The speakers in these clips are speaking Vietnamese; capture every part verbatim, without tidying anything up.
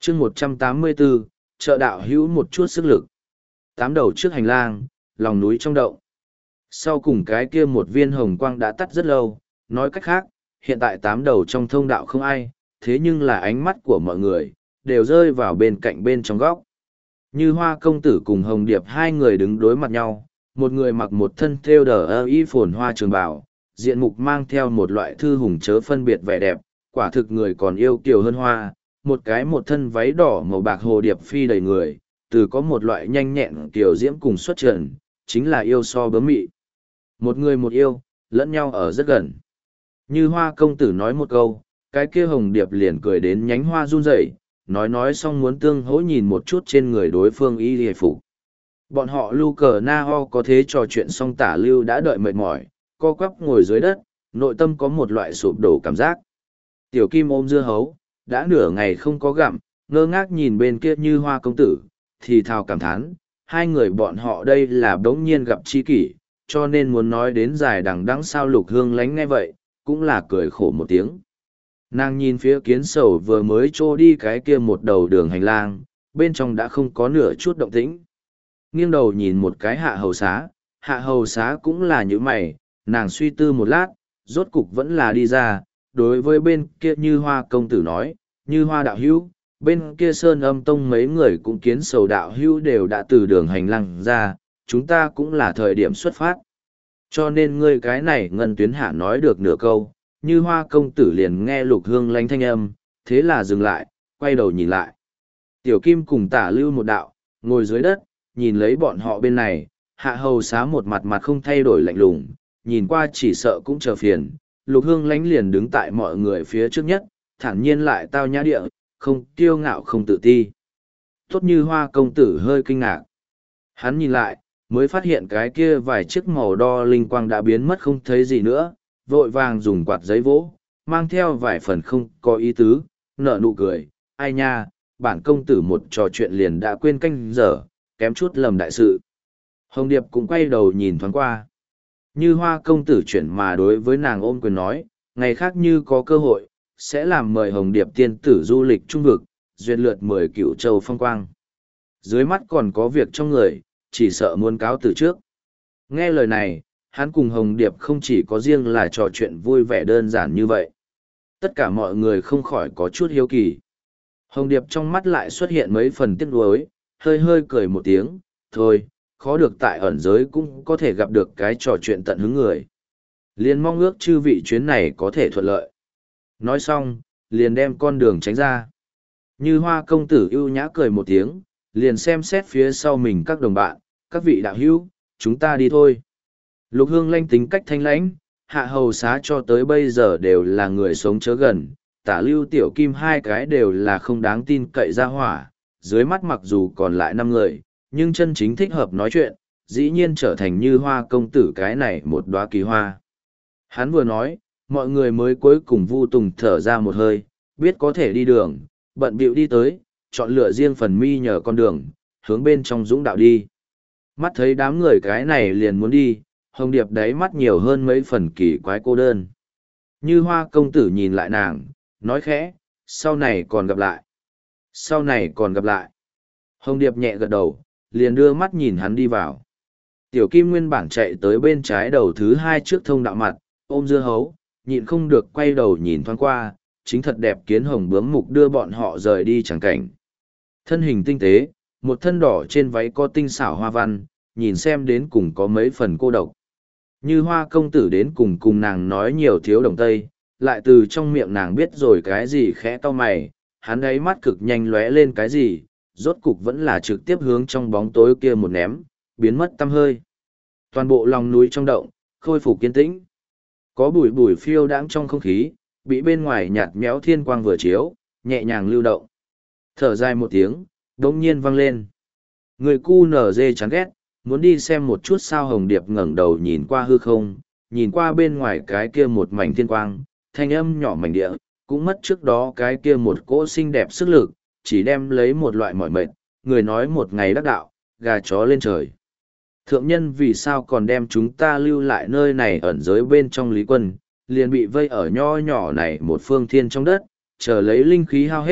chương một trăm tám mươi bốn, trợ đạo hữu một chút sức lực. Tám đầu trước hành lang, lòng núi trong động. Sau cùng cái kia một viên hồng quang đã tắt rất lâu, nói cách khác, hiện tại tám đầu trong thông đạo không ai, thế nhưng là ánh mắt của mọi người, đều rơi vào bên cạnh bên trong góc. Như Hoa công tử cùng Hồng Điệp hai người đứng đối mặt nhau, một người mặc một thân thêu đờ ơ y phồn hoa trường bào, diện mục mang theo một loại thư hùng chớ phân biệt vẻ đẹp, quả thực người còn yêu kiều hơn hoa, một cái một thân váy đỏ màu bạc hồ điệp phi đầy người, từ có một loại nhanh nhẹn kiều diễm cùng xuất trần, chính là yêu so bướm mị. Một người một yêu, lẫn nhau ở rất gần. Như Hoa công tử nói một câu, cái kia Hồng Điệp liền cười đến nhánh hoa run rẩy, nói nói xong muốn tương hỗ nhìn một chút trên người đối phương y hề phục. Bọn họ lưu cờ na ho có thế trò chuyện xong tả lưu đã đợi mệt mỏi, co quắp ngồi dưới đất, nội tâm có một loại sụp đổ cảm giác. Tiểu Kim ôm dưa hấu, đã nửa ngày không có gặm, ngơ ngác nhìn bên kia Như Hoa công tử, thì thào cảm thán, hai người bọn họ đây là đống nhiên gặp chi kỷ, cho nên muốn nói đến dài đằng đẵng sao Lục Hương lánh nghe vậy, cũng là cười khổ một tiếng. Nàng nhìn phía kiến sầu vừa mới trô đi cái kia một đầu đường hành lang, bên trong đã không có nửa chút động tĩnh. Nghiêng đầu nhìn một cái hạ hầu xá, hạ hầu xá cũng là như mày, nàng suy tư một lát, rốt cục vẫn là đi ra, đối với bên kia Như Hoa công tử nói, Như Hoa đạo hữu, bên kia Sơn Âm Tông mấy người cũng kiến sầu đạo hữu đều đã từ đường hành lang ra, chúng ta cũng là thời điểm xuất phát. Cho nên ngươi cái này ngân tuyến hạ nói được nửa câu, Như Hoa công tử liền nghe Lục Hương lánh thanh âm, thế là dừng lại, quay đầu nhìn lại. Tiểu Kim cùng tả lưu một đạo, ngồi dưới đất, nhìn lấy bọn họ bên này, hạ hầu xá một mặt mặt không thay đổi lạnh lùng, nhìn qua chỉ sợ cũng chờ phiền. Lục Hương lánh liền đứng tại mọi người phía trước nhất, thản nhiên lại tao nhã địa, không kiêu ngạo không tự ti. Tốt Như Hoa công tử hơi kinh ngạc. Hắn nhìn lại, mới phát hiện cái kia vài chiếc màu đo linh quang đã biến mất không thấy gì nữa, vội vàng dùng quạt giấy vỗ, mang theo vài phần không có ý tứ, nở nụ cười, ai nha, bản công tử một trò chuyện liền đã quên canh giờ, kém chút lầm đại sự. Hồng Điệp cũng quay đầu nhìn thoáng qua. Như Hoa công tử chuyển mà đối với nàng ôm quyền nói, ngày khác như có cơ hội, sẽ làm mời Hồng Điệp tiên tử du lịch trung vực, duyệt lượt mười cựu châu phong quang. Dưới mắt còn có việc trong người, chỉ sợ muốn cáo từ trước. Nghe lời này, hắn cùng Hồng Điệp không chỉ có riêng là trò chuyện vui vẻ đơn giản như vậy. Tất cả mọi người không khỏi có chút hiếu kỳ. Hồng Điệp trong mắt lại xuất hiện mấy phần tiếc nuối, hơi hơi cười một tiếng, thôi, khó được tại ẩn giới cũng có thể gặp được cái trò chuyện tận hứng người. Liền mong ước chư vị chuyến này có thể thuận lợi. Nói xong, liền đem con đường tránh ra. Như Hoa công tử ưu nhã cười một tiếng, liền xem xét phía sau mình các đồng bạn, các vị đạo hữu, chúng ta đi thôi. Lục Hương lanh tính cách thanh lãnh, hạ hầu xá cho tới bây giờ đều là người sống chớ gần, tả lưu tiểu kim hai cái đều là không đáng tin cậy ra hỏa, dưới mắt mặc dù còn lại năm người, nhưng chân chính thích hợp nói chuyện, dĩ nhiên trở thành Như Hoa công tử cái này một đóa kỳ hoa. Hắn vừa nói, mọi người mới cuối cùng vu tùng thở ra một hơi, biết có thể đi đường, bận bịu đi tới, chọn lựa riêng phần mi nhờ con đường, hướng bên trong dũng đạo đi. Mắt thấy đám người cái này liền muốn đi, Hồng Điệp đáy mắt nhiều hơn mấy phần kỳ quái cô đơn. Như Hoa công tử nhìn lại nàng, nói khẽ, sau này còn gặp lại. Sau này còn gặp lại. Hồng Điệp nhẹ gật đầu, liền đưa mắt nhìn hắn đi vào. Tiểu Kim nguyên bản chạy tới bên trái đầu thứ hai trước thông đạo mặt, ôm dưa hấu, nhịn không được quay đầu nhìn thoáng qua, chính thật đẹp kiến hồng bướm mục đưa bọn họ rời đi chẳng cảnh. Thân hình tinh tế, một thân đỏ trên váy có tinh xảo hoa văn, nhìn xem đến cùng có mấy phần cô độc. Như Hoa công tử đến cùng cùng nàng nói nhiều thiếu đồng tây, lại từ trong miệng nàng biết rồi cái gì khẽ to mày, hắn ấy mắt cực nhanh lóe lên cái gì, rốt cục vẫn là trực tiếp hướng trong bóng tối kia một ném, biến mất tăm hơi. Toàn bộ lòng núi trong động, khôi phục kiên tĩnh. Có bụi bụi phiêu đãng trong không khí, bị bên ngoài nhạt méo thiên quang vừa chiếu, nhẹ nhàng lưu động. Thở dài một tiếng, đống nhiên vang lên. Người cu nở dê chán ghét, muốn đi xem một chút sao. Hồng Điệp ngẩng đầu nhìn qua hư không, nhìn qua bên ngoài cái kia một mảnh thiên quang, thanh âm nhỏ mảnh địa, cũng mất trước đó cái kia một cỗ xinh đẹp sức lực, chỉ đem lấy một loại mỏi mệt, người nói một ngày đắc đạo, gà chó lên trời. Thượng nhân vì sao còn đem chúng ta lưu lại nơi này ẩn giới bên trong Lý Quân, liền bị vây ở nho nhỏ này một phương thiên trong đất, chờ lấy linh khí hao hết,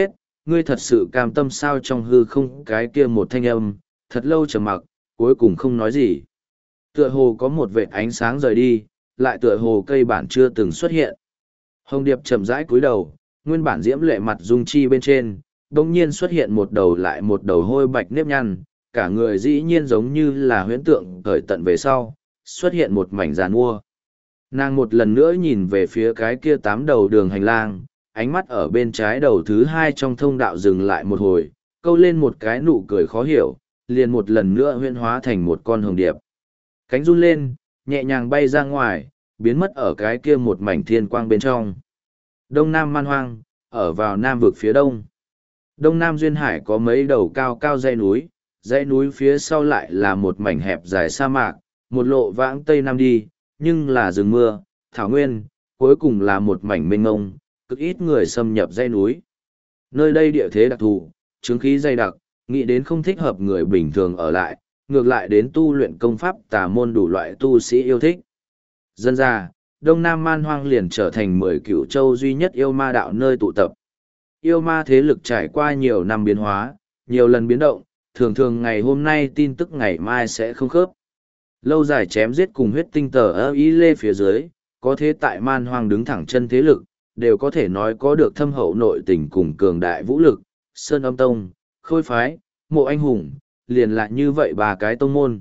ngươi thật sự cam tâm sao? Trong hư không cái kia một thanh âm, thật lâu trầm mặc, cuối cùng không nói gì. Tựa hồ có một vệt ánh sáng rời đi, lại tựa hồ cây bản chưa từng xuất hiện. Hồng Điệp chậm rãi cúi đầu, nguyên bản diễm lệ mặt dung chi bên trên, đột nhiên xuất hiện một đầu lại một đầu hôi bạch nếp nhăn, cả người dĩ nhiên giống như là huyễn tượng cởi tận về sau, xuất hiện một mảnh giàn mua. Nàng một lần nữa nhìn về phía cái kia tám đầu đường hành lang, ánh mắt ở bên trái đầu thứ hai trong thông đạo dừng lại một hồi, câu lên một cái nụ cười khó hiểu, liền một lần nữa huyễn hóa thành một con hồng điệp. Cánh run lên, nhẹ nhàng bay ra ngoài, biến mất ở cái kia một mảnh thiên quang bên trong. Đông Nam man hoang, ở vào Nam vực phía đông. Đông Nam Duyên Hải có mấy đầu cao cao dãy núi, dãy núi phía sau lại là một mảnh hẹp dài sa mạc, một lộ vãng Tây Nam đi, nhưng là rừng mưa, thảo nguyên, cuối cùng là một mảnh mênh mông, cực ít người xâm nhập dãy núi. Nơi đây địa thế đặc thù, chứng khí dày đặc, nghĩ đến không thích hợp người bình thường ở lại, ngược lại đến tu luyện công pháp tà môn đủ loại tu sĩ yêu thích. Dân ra, Đông Nam Man Hoang liền trở thành mười cửu châu duy nhất yêu ma đạo nơi tụ tập. Yêu ma thế lực trải qua nhiều năm biến hóa, nhiều lần biến động, thường thường ngày hôm nay tin tức ngày mai sẽ không khớp. Lâu dài chém giết cùng huyết tinh tờ ơ ý lê phía dưới, có thế tại Man Hoang đứng thẳng chân thế lực, đều có thể nói có được thâm hậu nội tình cùng cường đại vũ lực, Sơn Âm Tông, Khôi Phái, Mộ Anh Hùng, liền lại như vậy ba cái tông môn.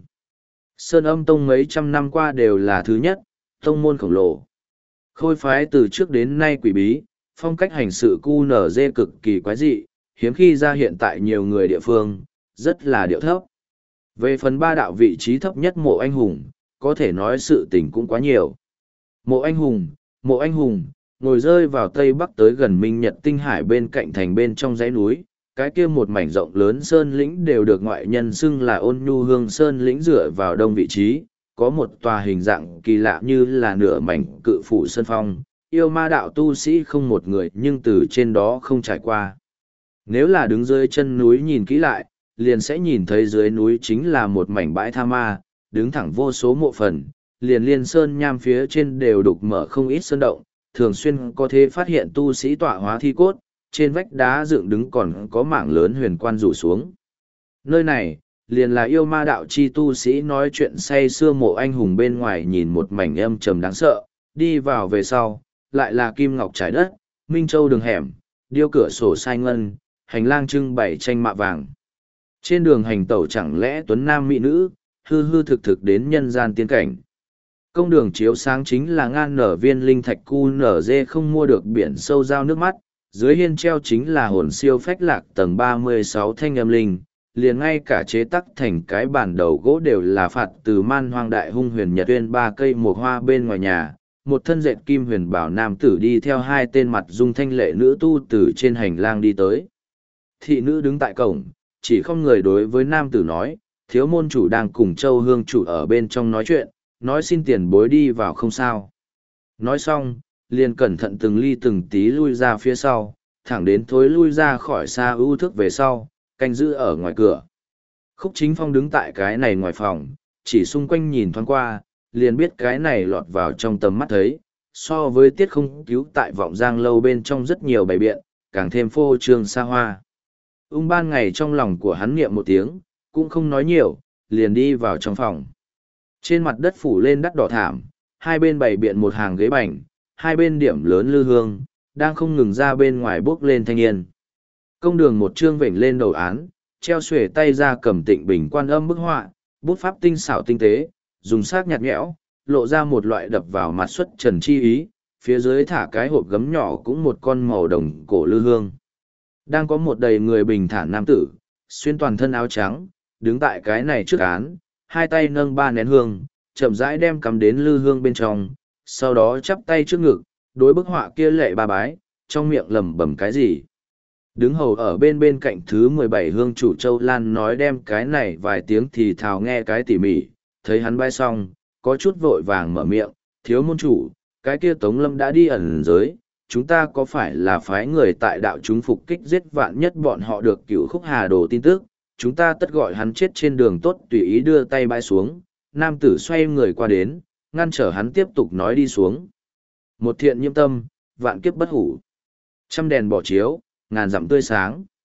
Sơn Âm Tông mấy trăm năm qua đều là thứ nhất, tông môn khổng lồ. Khôi Phái từ trước đến nay quỷ bí, phong cách hành sự cu nở dê cực kỳ quái dị, hiếm khi ra hiện tại nhiều người địa phương, rất là điệu thấp. Về phần ba đạo vị trí thấp nhất Mộ Anh Hùng, có thể nói sự tình cũng quá nhiều. Mộ Anh Hùng, Mộ Anh Hùng, ngồi rơi vào tây bắc tới gần Minh Nhật Tinh Hải bên cạnh thành bên trong dãy núi, cái kia một mảnh rộng lớn sơn lĩnh đều được ngoại nhân xưng là Ôn Nhu Hương Sơn lĩnh dựa vào đông vị trí, có một tòa hình dạng kỳ lạ như là nửa mảnh cự phủ sơn phong, yêu ma đạo tu sĩ không một người nhưng từ trên đó không trải qua. Nếu là đứng dưới chân núi nhìn kỹ lại, liền sẽ nhìn thấy dưới núi chính là một mảnh bãi tha ma, đứng thẳng vô số mộ phần, liền liên sơn nham phía trên đều đục mở không ít sơn động, thường xuyên có thể phát hiện tu sĩ tọa hóa thi cốt, trên vách đá dựng đứng còn có mảng lớn huyền quan rủ xuống. Nơi này, liền là yêu ma đạo chi tu sĩ nói chuyện say xưa Mộ Anh Hùng bên ngoài nhìn một mảnh âm trầm đáng sợ, đi vào về sau, lại là kim ngọc trải đất, minh châu đường hẻm, điêu cửa sổ sai ngân, hành lang trưng bày tranh mạ vàng. Trên đường hành tẩu chẳng lẽ tuấn nam mỹ nữ, hư hư thực thực đến nhân gian tiên cảnh. Công đường chiếu sáng chính là ngan nở viên linh thạch cu nở dê không mua được biển sâu giao nước mắt, dưới hiên treo chính là hồn siêu phách lạc tầng ba mươi sáu thanh âm linh, liền ngay cả chế tắc thành cái bản đầu gỗ đều là phạt từ Man Hoang đại hung huyền nhật uyên ba cây một hoa bên ngoài nhà, một thân dệt kim huyền bảo nam tử đi theo hai tên mặt dung thanh lệ nữ tu từ trên hành lang đi tới. Thị nữ đứng tại cổng, chỉ không người đối với nam tử nói, thiếu môn chủ đang cùng châu hương chủ ở bên trong nói chuyện, nói xin tiền bối đi vào không sao. Nói xong, liền cẩn thận từng ly từng tí lui ra phía sau, thẳng đến thối lui ra khỏi xa ưu thức về sau, canh giữ ở ngoài cửa. Khúc Chính Phong đứng tại cái này ngoài phòng, chỉ xung quanh nhìn thoáng qua, liền biết cái này lọt vào trong tầm mắt thấy, so với tiết không cứu tại vọng giang lâu bên trong rất nhiều bày biện, càng thêm phô trương xa hoa. Ung ban ngày trong lòng của hắn niệm một tiếng, cũng không nói nhiều, liền đi vào trong phòng. Trên mặt đất phủ lên đắt đỏ thảm, hai bên bày biện một hàng ghế bành, hai bên điểm lớn lư hương, đang không ngừng ra bên ngoài bước lên thanh niên. Công đường một chương vểnh lên đầu án, treo xuề tay ra cầm tịnh bình quan âm bức họa, bút pháp tinh xảo tinh tế, dùng sắc nhạt nhẽo, lộ ra một loại đập vào mặt xuất trần chi ý, phía dưới thả cái hộp gấm nhỏ cũng một con màu đồng cổ lư hương. Đang có một đầy người bình thản nam tử, xuyên toàn thân áo trắng, đứng tại cái này trước án, hai tay nâng ba nén hương, chậm rãi đem cắm đến lư hương bên trong, sau đó chắp tay trước ngực, đối bức họa kia lệ ba bái, trong miệng lẩm bẩm cái gì. Đứng hầu ở bên bên cạnh thứ mười bảy hương chủ Châu Lan nói đem cái này vài tiếng thì thào nghe cái tỉ mỉ, thấy hắn bái xong, có chút vội vàng mở miệng, thiếu môn chủ, cái kia Tống Lâm đã đi ẩn giới, chúng ta có phải là phái người tại đạo chúng phục kích giết vạn nhất bọn họ được cửu khúc hà đồ tin tức, chúng ta tất gọi hắn chết trên đường tốt tùy ý đưa tay bái xuống, nam tử xoay người qua đến, ngăn trở hắn tiếp tục nói đi xuống. Một thiện nhiễm tâm, vạn kiếp bất hủ. Trăm đèn bỏ chiếu, ngàn dặm tươi sáng.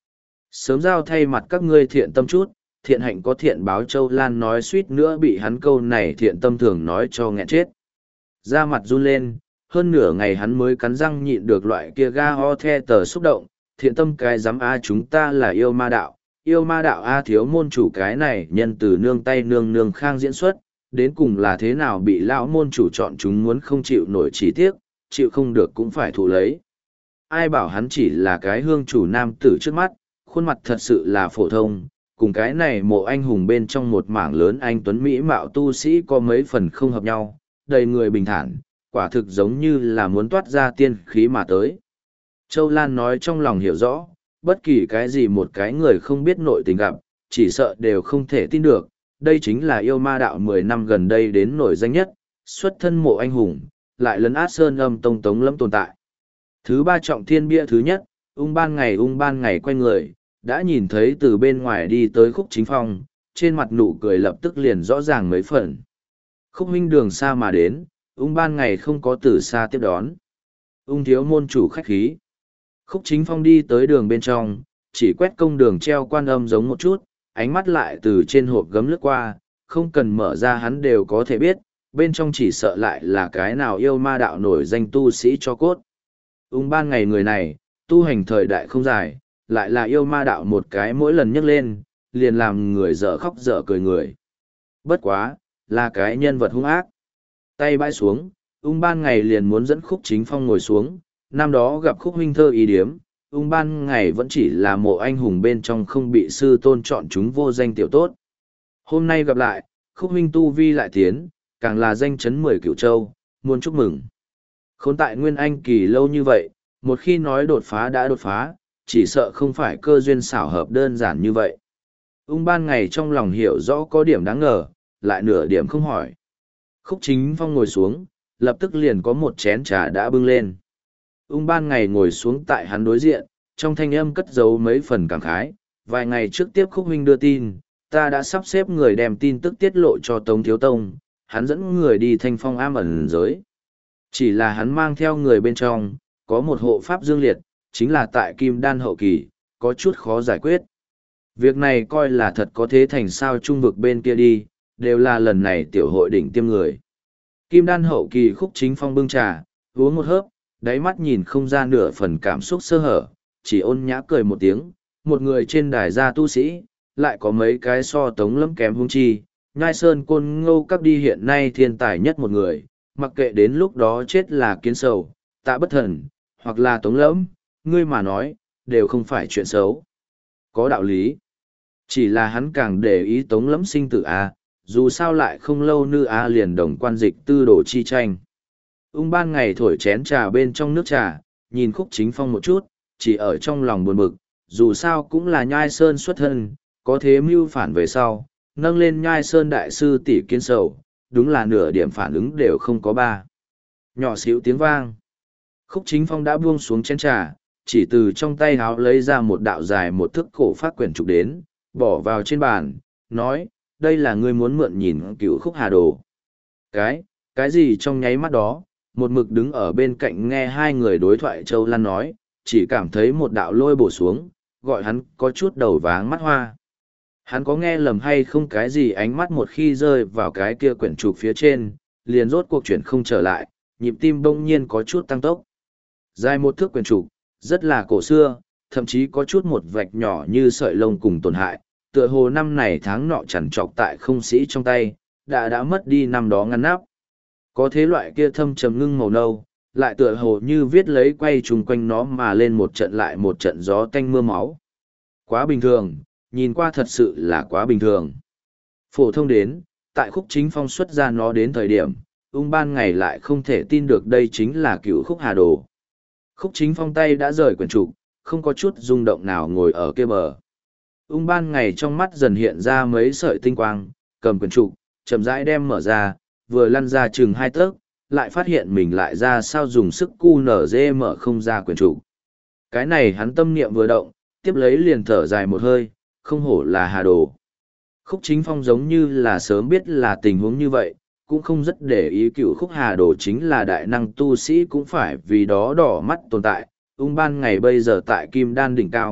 Sớm giao thay mặt các ngươi thiện tâm chút, thiện hạnh có thiện báo. Châu Lan nói suýt nữa bị hắn câu này thiện tâm thường nói cho nghẹn chết. Da mặt run lên, hơn nửa ngày hắn mới cắn răng nhịn được loại kia ga ho the tờ xúc động. Thiện tâm cái dám a, chúng ta là yêu ma đạo, yêu ma đạo a, thiếu môn chủ cái này nhân từ nương tay nương nương khang diễn xuất, đến cùng là thế nào bị lão môn chủ chọn, chúng muốn không chịu nổi chỉ tiếc, chịu không được cũng phải thụ lấy. Ai bảo hắn chỉ là cái hương chủ nam tử trước mắt, khuôn mặt thật sự là phổ thông, cùng cái này mộ anh hùng bên trong một mảng lớn anh tuấn mỹ mạo tu sĩ có mấy phần không hợp nhau, đầy người bình thản, quả thực giống như là muốn toát ra tiên khí mà tới. Châu Lan nói trong lòng hiểu rõ, bất kỳ cái gì một cái người không biết nội tình gặp, chỉ sợ đều không thể tin được, đây chính là yêu ma đạo mười năm gần đây đến nổi danh nhất, xuất thân mộ anh hùng, lại lấn át sơn âm tông tống lẫm tồn tại. Thứ ba trọng thiên bia thứ nhất, ung ban ngày ung ban ngày quay người, đã nhìn thấy từ bên ngoài đi tới Khúc Chính Phong, trên mặt nụ cười lập tức liền rõ ràng mấy phần. Khúc huynh đường xa mà đến, ung ban ngày không có từ xa tiếp đón. Ung thiếu môn chủ khách khí. Khúc Chính Phong đi tới đường bên trong, chỉ quét công đường treo quan âm giống một chút, ánh mắt lại từ trên hộp gấm lướt qua, không cần mở ra hắn đều có thể biết, bên trong chỉ sợ lại là cái nào yêu ma đạo nổi danh tu sĩ cho cốt. Ung ban ngày người này, tu hành thời đại không dài, lại là yêu ma đạo một cái mỗi lần nhắc lên, liền làm người dở khóc dở cười người. Bất quá, là cái nhân vật hung ác. Tay bãi xuống, ung ban ngày liền muốn dẫn Khúc Chính Phong ngồi xuống, năm đó gặp Khúc huynh thơ ý điếm, ung ban ngày vẫn chỉ là mộ anh hùng bên trong không bị sư tôn chọn chúng vô danh tiểu tốt. Hôm nay gặp lại, Khúc huynh tu vi lại tiến, càng là danh chấn mười cửu châu, muốn chúc mừng. Khốn tại Nguyên Anh kỳ lâu như vậy, một khi nói đột phá đã đột phá, chỉ sợ không phải cơ duyên xảo hợp đơn giản như vậy. Ung ban ngày trong lòng hiểu rõ có điểm đáng ngờ, lại nửa điểm không hỏi. Khúc Chính Phong ngồi xuống, lập tức liền có một chén trà đã bưng lên. Ung ban ngày ngồi xuống tại hắn đối diện, trong thanh âm cất giấu mấy phần cảm khái. Vài ngày trước tiếp Khúc huynh đưa tin, ta đã sắp xếp người đem tin tức tiết lộ cho Tống Thiếu Tông, hắn dẫn người đi Thanh Phong am ẩn giới. Chỉ là hắn mang theo người bên trong, có một hộ pháp dương liệt, chính là tại Kim Đan hậu kỳ, có chút khó giải quyết. Việc này coi là thật có thế thành sao trung vực bên kia đi, đều là lần này tiểu hội đỉnh tiêm người. Kim Đan hậu kỳ Khúc Chính Phong bưng trà, uống một hớp, đáy mắt nhìn không ra nửa phần cảm xúc sơ hở, chỉ ôn nhã cười một tiếng, một người trên đài gia tu sĩ, lại có mấy cái so Tống lắm kém hung chi, Nhai Sơn Côn Ngô các đi hiện nay thiên tài nhất một người, mặc kệ đến lúc đó chết là Kiến Sầu, Tạ Bất Thần, hoặc là Tống lẫm, ngươi mà nói, đều không phải chuyện xấu. Có đạo lý. Chỉ là hắn càng để ý Tống lẫm sinh tử A, dù sao lại không lâu nữa A liền đồng quan dịch tư đồ chi tranh. Ung ban ngày thổi chén trà bên trong nước trà, nhìn Khúc Chính Phong một chút, chỉ ở trong lòng buồn bực, dù sao cũng là Nhai Sơn xuất thân, có thế mưu phản về sau, nâng lên Nhai Sơn đại sư tỷ Kiến Sầu, đúng là nửa điểm phản ứng đều không có ba. Nhỏ xíu tiếng vang. Khúc Chính Phong đã buông xuống chén trà, chỉ từ trong tay háo lấy ra một đạo dài một thước cổ phát quyển trục đến, bỏ vào trên bàn, nói, đây là ngươi muốn mượn nhìn cựu Khúc Hà Đồ. Cái, cái gì trong nháy mắt đó, một mực đứng ở bên cạnh nghe hai người đối thoại Châu Lan nói, chỉ cảm thấy một đạo lôi bổ xuống, gọi hắn có chút đầu váng mắt hoa. Hắn có nghe lầm hay không cái gì ánh mắt một khi rơi vào cái kia quyển trục phía trên, liền rốt cuộc chuyển không trở lại, nhịp tim bỗng nhiên có chút tăng tốc. Dài một thước quyển trục, rất là cổ xưa, thậm chí có chút một vạch nhỏ như sợi lông cùng tổn hại, tựa hồ năm này tháng nọ chằn trọc tại không sĩ trong tay, đã đã mất đi năm đó ngăn nắp. Có thế loại kia thâm trầm ngưng màu nâu, lại tựa hồ như viết lấy quay chung quanh nó mà lên một trận lại một trận gió tanh mưa máu. Quá bình thường, nhìn qua thật sự là quá bình thường. Phổ thông đến, tại Khúc Chính Phong xuất ra nó đến thời điểm, ung ban ngày lại không thể tin được đây chính là cựu Khúc Hà Đồ. Khúc Chính Phong tay đã rời quyển trục, không có chút rung động nào ngồi ở kia bờ. Ung ban ngày trong mắt dần hiện ra mấy sợi tinh quang, cầm quyển trục, chậm rãi đem mở ra, vừa lăn ra chừng hai tấc, lại phát hiện mình lại ra sao dùng sức cu nở dê mở không ra quyển trục. Cái này hắn tâm niệm vừa động, tiếp lấy liền thở dài một hơi, không hổ là Hà Đồ. Khúc Chính Phong giống như là sớm biết là tình huống như vậy, cũng không rất để ý cựu Khúc Hà Đồ chính là đại năng tu sĩ cũng phải vì đó đỏ mắt tồn tại. Ung ban ngày bây giờ tại Kim Đan đỉnh cao,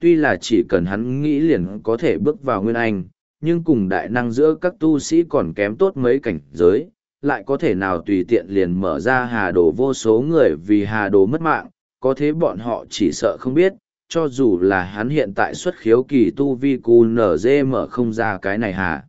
tuy là chỉ cần hắn nghĩ liền có thể bước vào Nguyên Anh, nhưng cùng đại năng giữa các tu sĩ còn kém tốt mấy cảnh giới, lại có thể nào tùy tiện liền mở ra hà đồ vô số người vì hà đồ mất mạng, có thế bọn họ chỉ sợ không biết, cho dù là hắn hiện tại xuất khiếu kỳ tu vi cù nở dê mở không ra cái này hà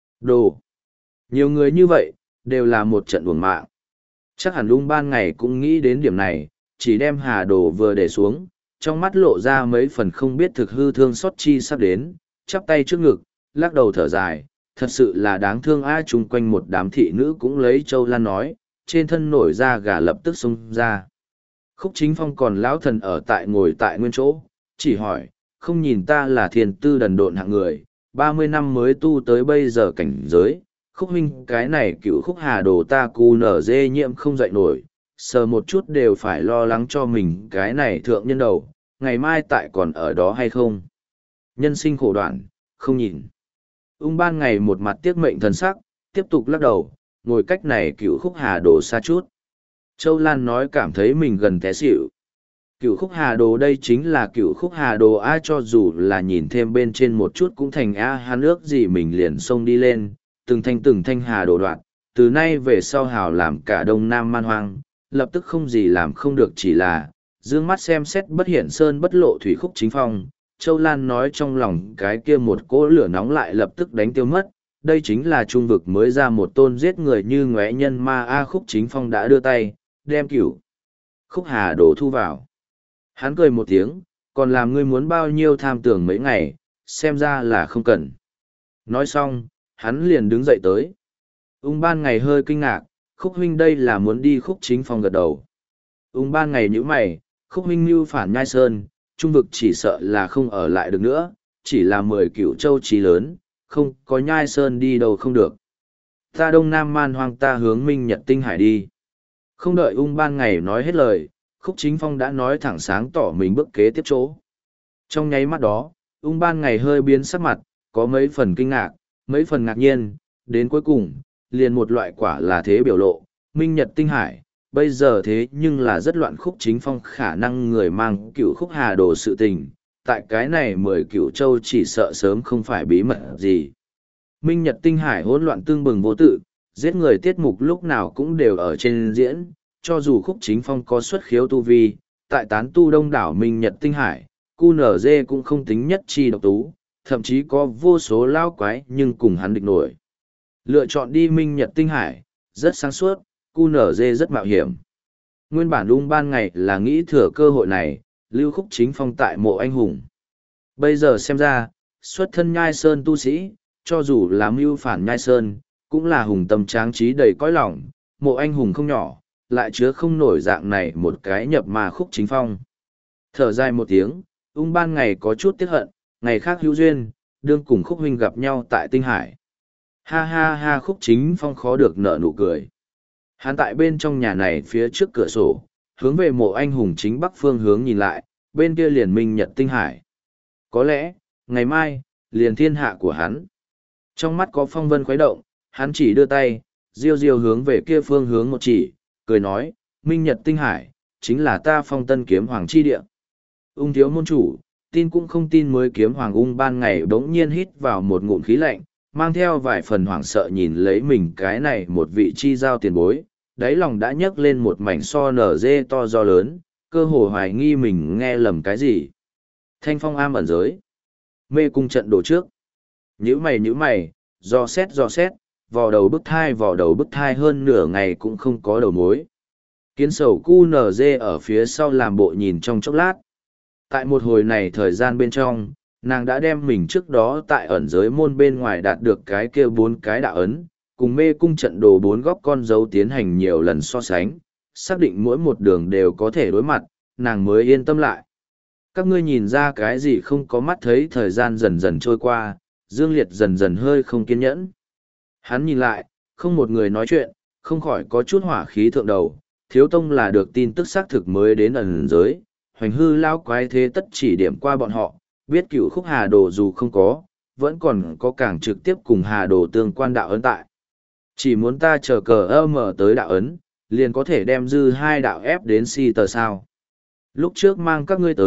đồ. Nhiều người như vậy, đều là một trận uổng mạng. Chắc hẳn lung ban ngày cũng nghĩ đến điểm này, chỉ đem hà đồ vừa để xuống, trong mắt lộ ra mấy phần không biết thực hư thương xót chi sắp đến, chắp tay trước ngực, lắc đầu thở dài, thật sự là đáng thương ai chung quanh một đám thị nữ cũng lấy châu lan nói, trên thân nổi ra gà lập tức xông ra. Khúc Chính Phong còn lão thần ở tại ngồi tại nguyên chỗ, chỉ hỏi, không nhìn ta là thiền tư đần độn hạng người, ba mươi năm mới tu tới bây giờ cảnh giới, Khúc huynh cái này cựu khúc hà đồ ta cu nở dê nhiễm không dậy nổi, sờ một chút đều phải lo lắng cho mình cái này thượng nhân đầu, ngày mai tại còn ở đó hay không. Nhân sinh khổ đoạn, không nhìn. Ung ban ngày một mặt tiếc mệnh thần sắc, tiếp tục lắc đầu, ngồi cách này cựu khúc hà đồ xa chút. Châu Lan nói cảm thấy mình gần té xỉu. Cựu khúc hà đồ đây chính là cựu khúc hà đồ ai cho dù là nhìn thêm bên trên một chút cũng thành a hắn ước gì mình liền xông đi lên, từng thanh từng thanh hà đồ đoạn, từ nay về sau hào làm cả đông nam man hoang, lập tức không gì làm không được chỉ là, dương mắt xem xét bất hiển sơn bất lộ thủy Khúc Chính Phong. Châu Lan nói trong lòng cái kia một cỗ lửa nóng lại lập tức đánh tiêu mất, đây chính là trung vực mới ra một tôn giết người như ngóe nhân ma A. Khúc Chính Phong đã đưa tay, đem cửu khúc hà đồ thu vào. Hắn cười một tiếng, còn làm ngươi muốn bao nhiêu tham tưởng mấy ngày, xem ra là không cần. Nói xong, hắn liền đứng dậy tới. Ung ban ngày hơi kinh ngạc, Khúc huynh đây là muốn đi. Khúc Chính Phong gật đầu. Ung ban ngày nhíu mày, Khúc huynh mưu phản Nhai Sơn, trung vực chỉ sợ là không ở lại được nữa, chỉ là mười cựu châu trí lớn, không có Nhai Sơn đi đâu không được. Ta đông nam man hoang ta hướng Minh Nhật Tinh Hải đi. Không đợi ung ban ngày nói hết lời, Khúc Chính Phong đã nói thẳng sáng tỏ mình bước kế tiếp chỗ. Trong nháy mắt đó, ung ban ngày hơi biến sắc mặt, có mấy phần kinh ngạc, mấy phần ngạc nhiên, đến cuối cùng, liền một loại quả là thế biểu lộ, Minh Nhật Tinh Hải, bây giờ thế nhưng là rất loạn. Khúc Chính Phong khả năng người mang cựu khúc hà đồ sự tình, tại cái này mười cựu châu chỉ sợ sớm không phải bí mật gì. Minh Nhật Tinh Hải hỗn loạn tương bừng vô tự, giết người tiết mục lúc nào cũng đều ở trên diễn, cho dù Khúc Chính Phong có xuất khiếu tu vi, tại tán tu đông đảo Minh Nhật Tinh Hải, cu nở dê cũng không tính nhất chi độc tú, thậm chí có vô số lao quái nhưng cùng hắn địch nổi. Lựa chọn đi Minh Nhật Tinh Hải, rất sáng suốt, cu nở dê rất mạo hiểm. Nguyên bản ung ban ngày là nghĩ thừa cơ hội này, lưu Khúc Chính Phong tại mộ anh hùng. Bây giờ xem ra, xuất thân Nhai Sơn tu sĩ, cho dù là mưu phản Nhai Sơn, cũng là hùng tâm tráng trí đầy cõi lòng, mộ anh hùng không nhỏ, lại chứa không nổi dạng này một cái nhập mà Khúc Chính Phong. Thở dài một tiếng, ung ban ngày có chút tiếc hận, ngày khác hữu duyên, đương cùng Khúc huynh gặp nhau tại Tinh Hải. Ha ha ha. Khúc Chính Phong khó được nở nụ cười. Hắn tại bên trong nhà này phía trước cửa sổ, hướng về mộ anh hùng chính bắc phương hướng nhìn lại, bên kia liền Minh Nhật Tinh Hải. Có lẽ, ngày mai, liền thiên hạ của hắn. Trong mắt có phong vân khuấy động, hắn chỉ đưa tay, diêu diêu hướng về kia phương hướng một chỉ, cười nói, Minh Nhật Tinh Hải, chính là ta Phong Tân Kiếm Hoàng chi địa. Ung thiếu môn chủ, tin cũng không tin mới kiếm hoàng ung ban ngày bỗng nhiên hít vào một ngụm khí lạnh, mang theo vài phần hoảng sợ nhìn lấy mình cái này một vị chi giao tiền bối, đáy lòng đã nhấc lên một mảnh so nở dê to do lớn, cơ hồ hoài nghi mình nghe lầm cái gì. Thanh phong am ẩn giới. Mê cung trận đổ trước. Nhữ mày nhữ mày, do xét do xét, vò đầu bức thai vò đầu bức thai hơn nửa ngày cũng không có đầu mối. Kiến sầu cu nở dê ở phía sau làm bộ nhìn trong chốc lát. Tại một hồi này thời gian bên trong, nàng đã đem mình trước đó tại ẩn giới môn bên ngoài đạt được cái kia bốn cái đạo ấn, cùng mê cung trận đồ bốn góc con dấu tiến hành nhiều lần so sánh, xác định mỗi một đường đều có thể đối mặt, nàng mới yên tâm lại. Các ngươi nhìn ra cái gì không có mắt thấy thời gian dần dần trôi qua, Dương Liệt dần dần hơi không kiên nhẫn. Hắn nhìn lại, không một người nói chuyện, không khỏi có chút hỏa khí thượng đầu, thiếu tông là được tin tức xác thực mới đến ẩn giới, hoành hư lao quái thế tất chỉ điểm qua bọn họ, biết cựu khúc hà đồ dù không có, vẫn còn có càng trực tiếp cùng hà đồ tương quan đạo ấn tại. Chỉ muốn ta chờ cờ ơ mở tới đạo ấn, liền có thể đem dư hai đạo ép đến si tờ sao. Lúc trước mang các ngươi tới,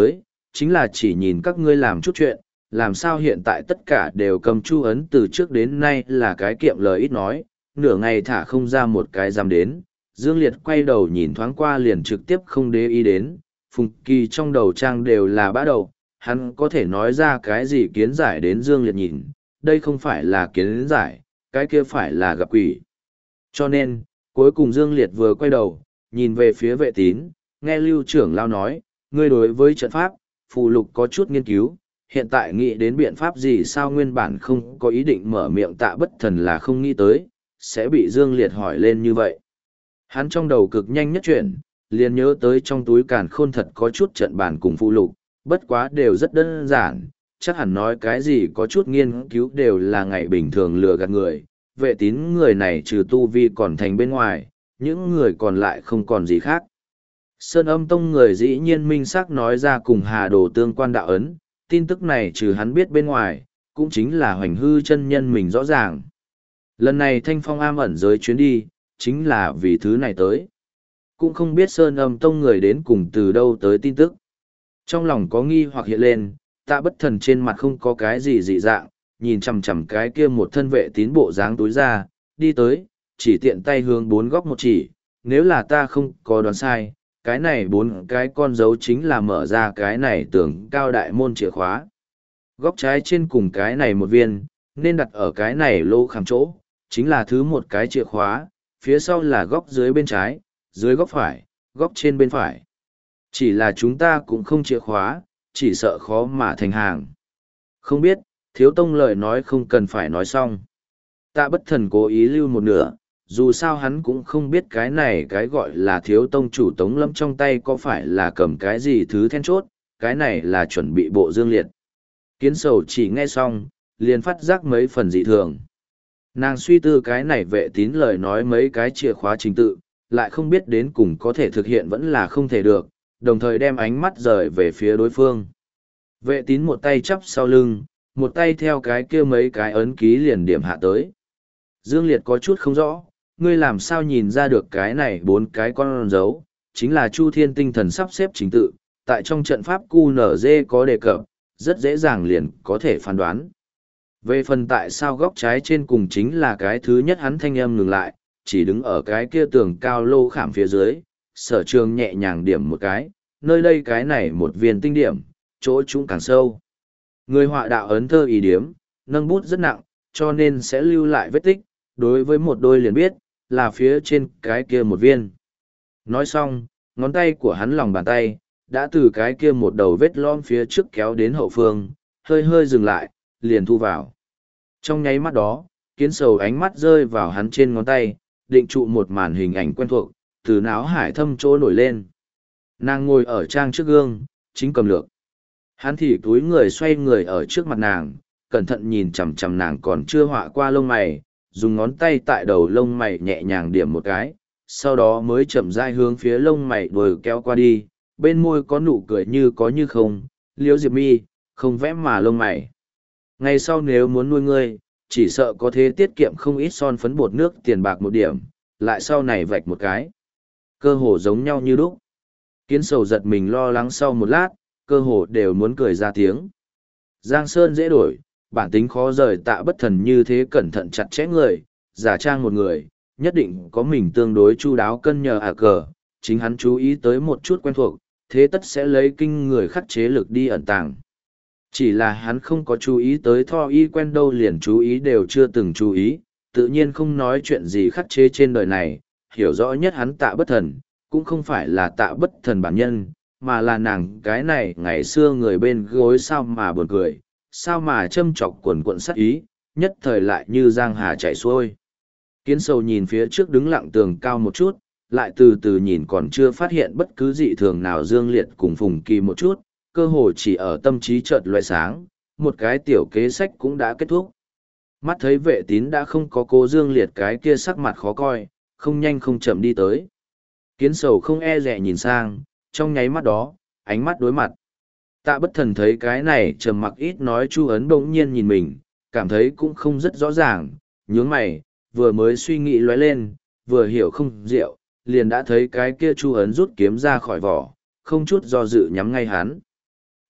chính là chỉ nhìn các ngươi làm chút chuyện, làm sao hiện tại tất cả đều cầm chu ấn từ trước đến nay là cái kiệm lời ít nói, nửa ngày thả không ra một cái dám đến. Dương Liệt quay đầu nhìn thoáng qua liền trực tiếp không để ý đến, Phùng Kỳ trong đầu trang đều là bã đầu, hắn có thể nói ra cái gì kiến giải đến Dương Liệt nhìn, đây không phải là kiến giải, cái kia phải là gặp quỷ. Cho nên, cuối cùng Dương Liệt vừa quay đầu, nhìn về phía vệ tín, nghe Lưu trưởng lao nói, ngươi đối với trận pháp, phù lục có chút nghiên cứu, hiện tại nghĩ đến biện pháp gì sao nguyên bản không có ý định mở miệng Tạ Bất Thần là không nghĩ tới, sẽ bị Dương Liệt hỏi lên như vậy. Hắn trong đầu cực nhanh nhất chuyển, liền nhớ tới trong túi càn khôn thật có chút trận bản cùng phù lục, bất quá đều rất đơn giản, chắc hẳn nói cái gì có chút nghiên cứu đều là ngày bình thường lừa gạt người, vệ tín người này trừ tu vi còn thành bên ngoài, những người còn lại không còn gì khác. Sơn Âm Tông người dĩ nhiên minh xác nói ra cùng Hà Đồ tương quan đạo ấn, tin tức này trừ hắn biết bên ngoài, cũng chính là Hoành Hư chân nhân mình rõ ràng. Lần này Thanh Phong am ẩn giới chuyến đi, chính là vì thứ này tới. Cũng không biết Sơn Âm Tông người đến cùng từ đâu tới tin tức. Trong lòng có nghi hoặc hiện lên, Tạ Bất Thần trên mặt không có cái gì dị dạng, nhìn chằm chằm cái kia một thân vệ tín bộ dáng túi ra, đi tới, chỉ tiện tay hướng bốn góc một chỉ, nếu là ta không có đoán sai, cái này bốn cái con dấu chính là mở ra cái này tưởng cao đại môn chìa khóa. Góc trái trên cùng cái này một viên, nên đặt ở cái này lô khảm chỗ, chính là thứ một cái chìa khóa, phía sau là góc dưới bên trái, dưới góc phải, góc trên bên phải. Chỉ là chúng ta cũng không chìa khóa, chỉ sợ khó mà thành hàng. Không biết, thiếu tông lời nói không cần phải nói xong. Tạ Bất Thần cố ý lưu một nửa, dù sao hắn cũng không biết cái này cái gọi là thiếu tông chủ Tống Lâm trong tay có phải là cầm cái gì thứ then chốt, cái này là chuẩn bị bộ Dương Liệt. Kiến Sầu chỉ nghe xong, liền phát giác mấy phần dị thường. Nàng suy tư cái này vệ tín lời nói mấy cái chìa khóa trình tự, lại không biết đến cùng có thể thực hiện vẫn là không thể được, đồng thời đem ánh mắt rời về phía đối phương. Vệ tín một tay chắp sau lưng, một tay theo cái kia mấy cái ấn ký liền điểm hạ tới. Dương Liệt có chút không rõ, ngươi làm sao nhìn ra được cái này bốn cái con dấu, chính là Chu Thiên tinh thần sắp xếp chính tự, tại trong trận pháp Q N Z có đề cập, rất dễ dàng liền có thể phán đoán. Về phần tại sao góc trái trên cùng chính là cái thứ nhất hắn thanh âm ngừng lại, chỉ đứng ở cái kia tường cao lô khảm phía dưới, Sở Trường nhẹ nhàng điểm một cái, nơi đây cái này một viên tinh điểm, chỗ chúng càng sâu. Người họa đạo ấn thơ ý điếm, nâng bút rất nặng, cho nên sẽ lưu lại vết tích, đối với một đôi liền biết, là phía trên cái kia một viên. Nói xong, ngón tay của hắn lòng bàn tay, đã từ cái kia một đầu vết lõm phía trước kéo đến hậu phương, hơi hơi dừng lại, liền thu vào. Trong nháy mắt đó, Kiến Sầu ánh mắt rơi vào hắn trên ngón tay, định trụ một màn hình ảnh quen thuộc, từ náo hải thâm chỗ nổi lên. Nàng ngồi ở trang trước gương, chính cầm lược. Hắn thì túi người xoay người ở trước mặt nàng, cẩn thận nhìn chằm chằm nàng còn chưa họa qua lông mày, dùng ngón tay tại đầu lông mày nhẹ nhàng điểm một cái, sau đó mới chậm rãi hướng phía lông mày đuổi kéo qua đi, bên môi có nụ cười như có như không, Liễu Diệp Mi, không vẽ mà lông mày. Ngày sau nếu muốn nuôi ngươi, chỉ sợ có thế tiết kiệm không ít son phấn bột nước tiền bạc một điểm, lại sau này vạch một cái. Cơ hồ giống nhau như lúc. Kiến Sầu giật mình lo lắng sau một lát, cơ hồ đều muốn cười ra tiếng. Giang Sơn dễ đổi, bản tính khó rời Tạ Bất Thần như thế cẩn thận chặt chẽ người, giả trang một người, nhất định có mình tương đối chu đáo cân nhờ à cờ, chính hắn chú ý tới một chút quen thuộc, thế tất sẽ lấy kinh người khắc chế lực đi ẩn tàng. Chỉ là hắn không có chú ý tới Tho Y quen đâu liền chú ý đều chưa từng chú ý, tự nhiên không nói chuyện gì khắc chế trên đời này, hiểu rõ nhất hắn Tạ Bất Thần, cũng không phải là Tạ Bất Thần bản nhân, mà là nàng cái này ngày xưa người bên gối sao mà buồn cười, sao mà châm chọc quần quận sát ý, nhất thời lại như giang hà chảy xuôi. Kiến Sầu nhìn phía trước đứng lặng tường cao một chút, lại từ từ nhìn còn chưa phát hiện bất cứ dị thường nào Dương Liệt cùng Phùng Kỳ một chút, cơ hồ chỉ ở tâm trí chợt loại sáng, một cái tiểu kế sách cũng đã kết thúc. Mắt thấy vệ tín đã không có cô Dương Liệt cái kia sắc mặt khó coi, không nhanh không chậm đi tới. Kiến Sầu không e dè nhìn sang, trong nháy mắt đó, ánh mắt đối mặt. Tạ Bất Thần thấy cái này trầm mặc ít nói Chu ấn bỗng nhiên nhìn mình, cảm thấy cũng không rất rõ ràng, nhướng mày, vừa mới suy nghĩ lóe lên, vừa hiểu không diệu, liền đã thấy cái kia Chu ấn rút kiếm ra khỏi vỏ, không chút do dự nhắm ngay hắn.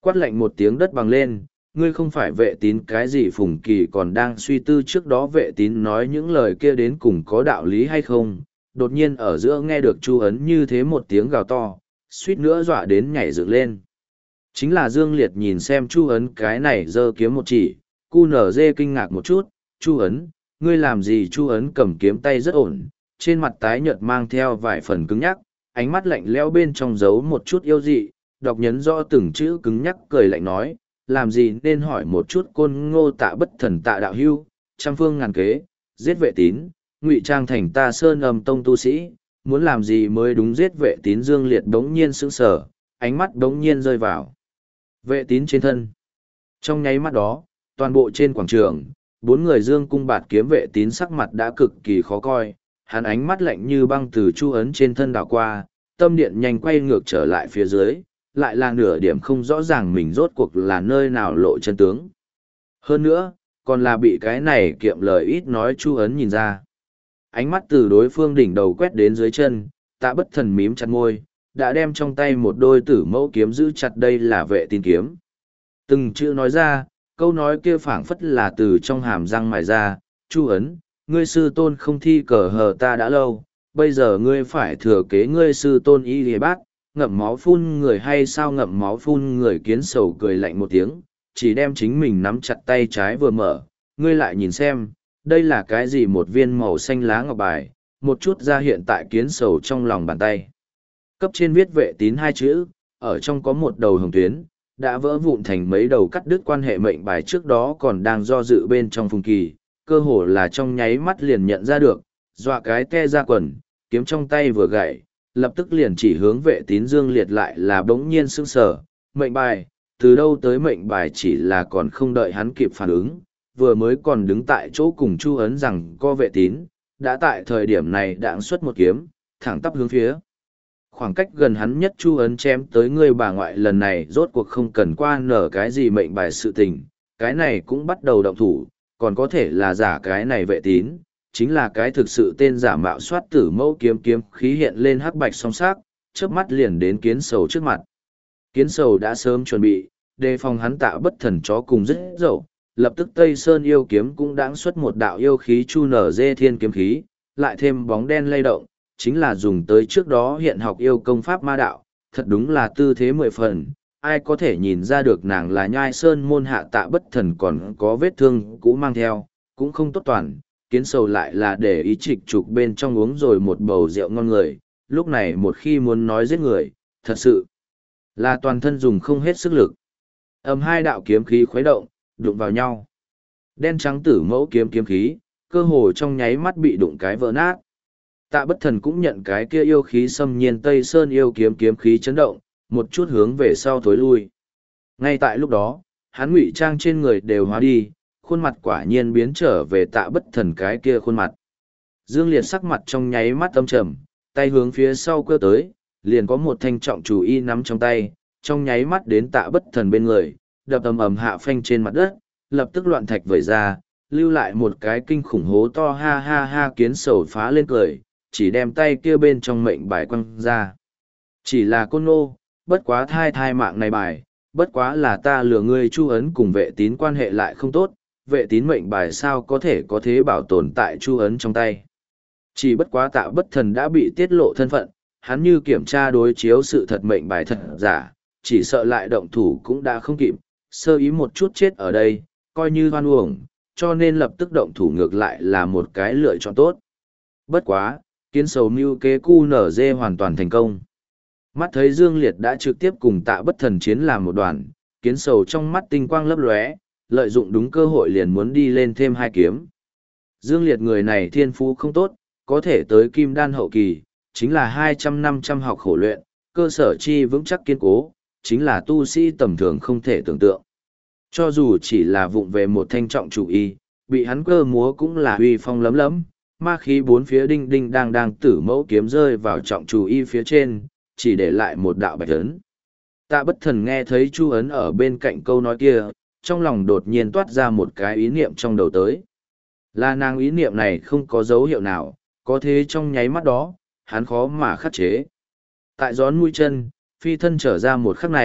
Quát lạnh một tiếng đất bằng lên, ngươi không phải vệ tín cái gì Phùng Kỳ còn đang suy tư trước đó vệ tín nói những lời kia đến cùng có đạo lý hay không, đột nhiên ở giữa nghe được Chu Ấn như thế một tiếng gào to, suýt nữa dọa đến nhảy dựng lên. Chính là Dương Liệt nhìn xem Chu Ấn cái này giơ kiếm một chỉ, cu nở dê kinh ngạc một chút, Chu Ấn, ngươi làm gì? Chu Ấn cầm kiếm tay rất ổn, trên mặt tái nhợt mang theo vài phần cứng nhắc, ánh mắt lạnh lẽo bên trong giấu một chút yêu dị, đọc nhấn rõ từng chữ cứng nhắc cười lạnh nói, làm gì nên hỏi một chút Côn Ngô Tạ Bất Thần Tạ đạo hưu, trăm phương ngàn kế, giết vệ tín, ngụy trang thành ta Sơn Âm Tông tu sĩ, muốn làm gì mới đúng? Giết vệ tín. Dương Liệt đống nhiên sững sờ, ánh mắt đống nhiên rơi vào vệ tín trên thân. Trong nháy mắt đó, toàn bộ trên quảng trường, bốn người dương cung bạt kiếm. Vệ tín sắc mặt đã cực kỳ khó coi, hắn ánh mắt lạnh như băng từ Chu Ấn trên thân đảo qua, tâm điện nhanh quay ngược trở lại phía dưới, lại là nửa điểm không rõ ràng mình rốt cuộc là nơi nào lộ chân tướng. Hơn nữa, còn là bị cái này kiệm lời ít nói Chu Ấn nhìn ra. Ánh mắt từ đối phương đỉnh đầu quét đến dưới chân, Tạ Bất Thần mím chặt môi, đã đem trong tay một đôi tử mẫu kiếm giữ chặt. Đây là vệ tín kiếm. Từng chữ nói ra, câu nói kia phảng phất là từ trong hàm răng mài ra. Chu Ấn, ngươi sư tôn không thi cờ hờ ta đã lâu, bây giờ ngươi phải thừa kế ngươi sư tôn y lìa bác, ngậm máu phun người hay sao? Ngậm máu phun người. Kiến Sầu cười lạnh một tiếng, chỉ đem chính mình nắm chặt tay trái vừa mở, ngươi lại nhìn xem, đây là cái gì? Một viên màu xanh lá ngọc bài, một chút ra hiện tại Kiến Sầu trong lòng bàn tay. Cấp trên viết vệ tín hai chữ, ở trong có một đầu hồng tuyến, đã vỡ vụn thành mấy đầu cắt đứt quan hệ mệnh bài trước đó còn đang do dự bên trong Phùng Kỳ, cơ hồ là trong nháy mắt liền nhận ra được, dọa cái te ra quần, kiếm trong tay vừa gãy, lập tức liền chỉ hướng vệ tín. Dương Liệt lại là bỗng nhiên sững sờ, mệnh bài, từ đâu tới mệnh bài? Chỉ là còn không đợi hắn kịp phản ứng, vừa mới còn đứng tại chỗ cùng Chu Ấn rằng co vệ tín, đã tại thời điểm này đãng xuất một kiếm, thẳng tắp hướng phía khoảng cách gần hắn nhất Chu Ấn chém tới. Người bà ngoại lần này rốt cuộc không cần qua nở cái gì mệnh bài sự tình, cái này cũng bắt đầu động thủ, còn có thể là giả. Cái này vệ tín, chính là cái thực sự tên giả mạo soát tử mẫu kiếm. Kiếm khí hiện lên hắc bạch song sắc, chớp mắt liền đến Kiến Sầu trước mặt. Kiến Sầu đã sớm chuẩn bị, đề phòng hắn Tạ Bất Thần chó cùng rất dậu, lập tức Tây Sơn yêu kiếm cũng đãng xuất một đạo yêu khí chu nở dê thiên kiếm khí, lại thêm bóng đen lay động, chính là dùng tới trước đó hiện học yêu công pháp ma đạo, thật đúng là tư thế mười phần. Ai có thể nhìn ra được nàng là Nhai Sơn môn hạ Tạ Bất Thần còn có vết thương cũ mang theo, cũng không tốt toàn. Kiến Sầu lại là để ý trịch trục bên trong uống rồi một bầu rượu ngon người, lúc này một khi muốn nói giết người, thật sự là toàn thân dùng không hết sức lực. Ầm hai đạo kiếm khí khuấy động, đụng vào nhau. Đen trắng tử mẫu kiếm kiếm khí, cơ hồ trong nháy mắt bị đụng cái vỡ nát. Tạ Bất Thần cũng nhận cái kia yêu khí xâm nhiên Tây Sơn yêu kiếm kiếm khí chấn động, một chút hướng về sau thối lui. Ngay tại lúc đó, hắn ngụy trang trên người đều hóa đi, khuôn mặt quả nhiên biến trở về Tạ Bất Thần cái kia khuôn mặt. Dương Liệt sắc mặt trong nháy mắt âm trầm, tay hướng phía sau cơ tới, liền có một thanh trọng chủ y nắm trong tay, trong nháy mắt đến Tạ Bất Thần bên người, đập ầm ầm hạ phanh trên mặt đất, lập tức loạn thạch vẩy ra, lưu lại một cái kinh khủng hố to. Ha ha ha. Kiến Sầu phá lên cười, chỉ đem tay kia bên trong mệnh bài quăng ra. Chỉ là Côn Ngô, bất quá thai thai mạng này bài, bất quá là ta lừa ngươi. Chu Ấn cùng vệ tín quan hệ lại không tốt, vệ tín mệnh bài sao có thể có thế bảo tồn tại Chu Ấn trong tay. Chỉ bất quá Tạ Bất Thần đã bị tiết lộ thân phận, hắn như kiểm tra đối chiếu sự thật mệnh bài thật giả, chỉ sợ lại động thủ cũng đã không kịp, sơ ý một chút chết ở đây, coi như hoan uổng, cho nên lập tức động thủ ngược lại là một cái lựa chọn tốt. Bất quá, Kiến Sầu mưu kế cu nở dê hoàn toàn thành công. Mắt thấy Dương Liệt đã trực tiếp cùng Tạ Bất Thần chiến làm một đoàn, Kiến Sầu trong mắt tinh quang lấp lóe, lợi dụng đúng cơ hội liền muốn đi lên thêm hai kiếm. Dương Liệt người này thiên phú không tốt, có thể tới kim đan hậu kỳ, chính là hai trăm năm trăm học khổ luyện, cơ sở chi vững chắc kiên cố, chính là tu sĩ tầm thường không thể tưởng tượng. Cho dù chỉ là vụng về một thanh trọng chủ y, bị hắn cơ múa cũng là uy phong lấm lấm, ma khí bốn phía đinh đinh đang đang tử mẫu kiếm rơi vào trọng chủ y phía trên, chỉ để lại một đạo bạch ấn. Tạ Bất Thần nghe thấy Chu Ấn ở bên cạnh câu nói kia, trong lòng đột nhiên toát ra một cái ý niệm trong đầu tới. Là nàng ý niệm này không có dấu hiệu nào, có thế trong nháy mắt đó, hắn khó mà khắc chế. Tại gión mũi chân, phi thân trở ra một khắc này,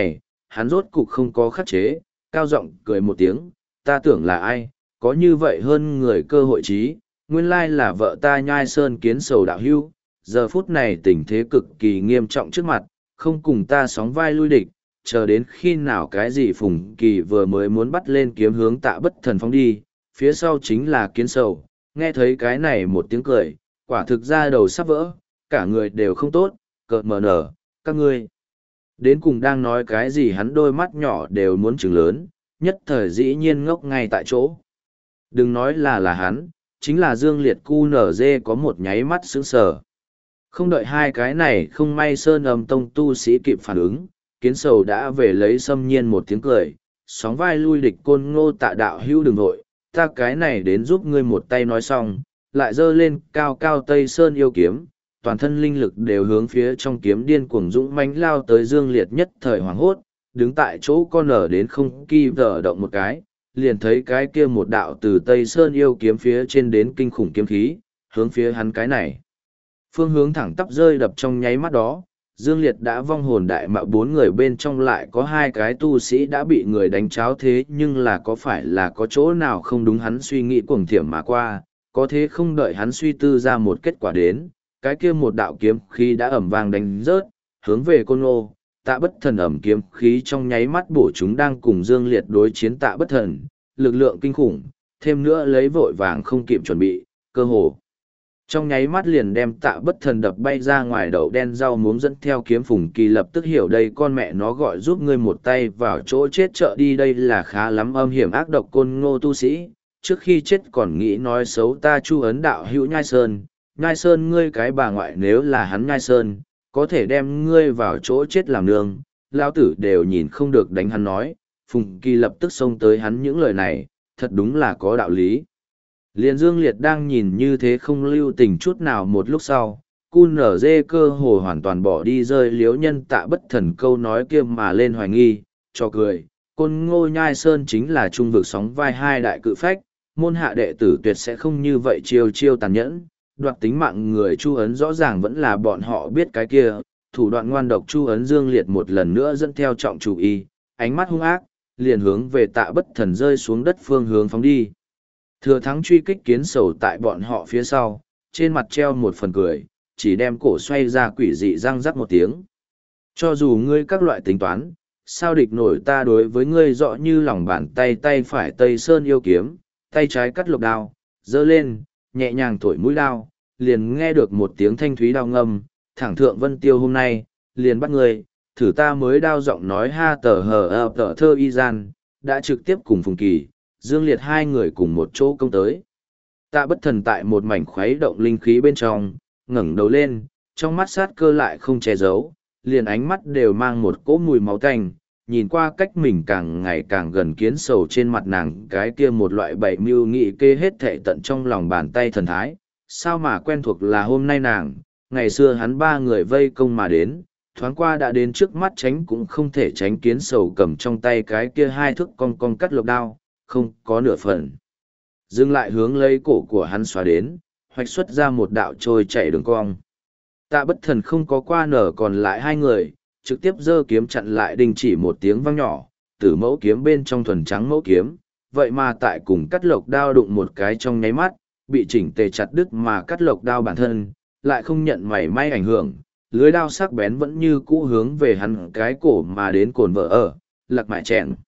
hắn rốt cục không có khắc chế, cao giọng cười một tiếng, ta tưởng là ai, có như vậy hơn người cơ hội trí, nguyên lai là vợ ta Nhai Sơn Kiến Sầu đạo hưu, giờ phút này tình thế cực kỳ nghiêm trọng trước mặt, không cùng ta sóng vai lui địch, chờ đến khi nào cái gì Phùng Kỳ vừa mới muốn bắt lên kiếm hướng Tạ Bất Thần phóng đi, phía sau chính là Kiến Sầu, nghe thấy cái này một tiếng cười, quả thực ra đầu sắp vỡ, cả người đều không tốt, cợt mờ nở, các ngươi. Đến cùng đang nói cái gì hắn đôi mắt nhỏ đều muốn trừng lớn, nhất thời dĩ nhiên ngốc ngay tại chỗ. Đừng nói là là hắn, chính là Dương Liệt cu nở dê có một nháy mắt sững sờ. Không đợi hai cái này không may sơn âm tông tu sĩ kịp phản ứng, Kiến Sầu đã về lấy xâm nhiên một tiếng cười, sóng vai lui địch Côn Ngô Tạ đạo hữu đừng nội, ta cái này đến giúp ngươi một tay nói xong, lại giơ lên cao cao Tây Sơn yêu kiếm, toàn thân linh lực đều hướng phía trong kiếm điên cuồng dũng mãnh lao tới Dương Liệt nhất thời hoảng hốt, đứng tại chỗ con nở đến không kỳ vở động một cái, liền thấy cái kia một đạo từ Tây Sơn yêu kiếm phía trên đến kinh khủng kiếm khí, hướng phía hắn cái này. Phương hướng thẳng tắp rơi đập trong nháy mắt đó, Dương Liệt đã vong hồn đại mạo bốn người bên trong lại có hai cái tu sĩ đã bị người đánh cháo thế nhưng là có phải là có chỗ nào không đúng hắn suy nghĩ cuồng thiểm mà qua, có thế không đợi hắn suy tư ra một kết quả đến, cái kia một đạo kiếm khí đã ẩm vang đánh rớt, hướng về Côn Ngô, Tạ Bất Thần ẩm kiếm khí trong nháy mắt bổ chúng đang cùng Dương Liệt đối chiến Tạ Bất Thần, lực lượng kinh khủng, thêm nữa lấy vội vàng không kịp chuẩn bị, cơ hồ. Trong nháy mắt liền đem Tạ Bất Thần đập bay ra ngoài đậu đen rau muống dẫn theo kiếm Phùng Kỳ lập tức hiểu đây con mẹ nó gọi giúp ngươi một tay vào chỗ chết trợ đi đây là khá lắm âm hiểm ác độc Côn Ngô tu sĩ, trước khi chết còn nghĩ nói xấu ta Chu Ấn đạo hữu Nhai Sơn, Nhai Sơn ngươi cái bà ngoại nếu là hắn Nhai Sơn, có thể đem ngươi vào chỗ chết làm nương, lao tử đều nhìn không được đánh hắn nói, Phùng Kỳ lập tức xông tới hắn những lời này, thật đúng là có đạo lý. Liên Dương Liệt đang nhìn như thế không lưu tình chút nào một lúc sau, cu nở dê cơ hồ hoàn toàn bỏ đi rơi liếu nhân Tạ Bất Thần câu nói kia mà lên hoài nghi, cho cười, Côn Ngô Nhai Sơn chính là trung vực sóng vai hai đại cự phách, môn hạ đệ tử tuyệt sẽ không như vậy chiêu chiêu tàn nhẫn, đoạt tính mạng người Chu Ấn rõ ràng vẫn là bọn họ biết cái kia, thủ đoạn ngoan độc Chu Ấn Dương Liệt một lần nữa dẫn theo trọng chủ y, ánh mắt hung ác, liền hướng về Tạ Bất Thần rơi xuống đất phương hướng phóng đi. Thừa thắng truy kích Kiến Sầu tại bọn họ phía sau, trên mặt treo một phần cười, chỉ đem cổ xoay ra quỷ dị răng rắc một tiếng. Cho dù ngươi các loại tính toán, sao địch nổi ta đối với ngươi rõ như lòng bàn tay tay phải Tây Sơn yêu kiếm, tay trái cắt lục đao, giơ lên, nhẹ nhàng thổi mũi đao, liền nghe được một tiếng thanh thúy đao ngâm, thẳng thượng vân tiêu hôm nay, liền bắt ngươi, thử ta mới đao giọng nói ha tờ hờ ập tờ thơ y gian, đã trực tiếp cùng Phùng Kỳ, Dương Liệt hai người cùng một chỗ công tới. Tạ Bất Thần tại một mảnh khuấy động linh khí bên trong, ngẩng đầu lên, trong mắt sát cơ lại không che giấu, liền ánh mắt đều mang một cỗ mùi máu tanh, nhìn qua cách mình càng ngày càng gần Kiến Sầu trên mặt nàng cái kia một loại bảy mưu nghị kê hết thệ tận trong lòng bàn tay thần thái, sao mà quen thuộc là hôm nay nàng, ngày xưa hắn ba người vây công mà đến, thoáng qua đã đến trước mắt tránh cũng không thể tránh Kiến Sầu cầm trong tay cái kia hai thước cong cong cắt lục đao, không có nửa phần. Dừng lại hướng lấy cổ của hắn xóa đến, hoạch xuất ra một đạo trôi chạy đường cong. Tạ Bất Thần không có qua nở còn lại hai người, trực tiếp giơ kiếm chặn lại đình chỉ một tiếng vang nhỏ, tử mẫu kiếm bên trong thuần trắng mẫu kiếm, vậy mà tại cùng cắt lộc đao đụng một cái trong nháy mắt, bị chỉnh tề chặt đứt mà cắt lộc đao bản thân, lại không nhận mảy may ảnh hưởng, lưới đao sắc bén vẫn như cũ hướng về hắn cái cổ mà đến cồn vợ ở, lạc mại chèn.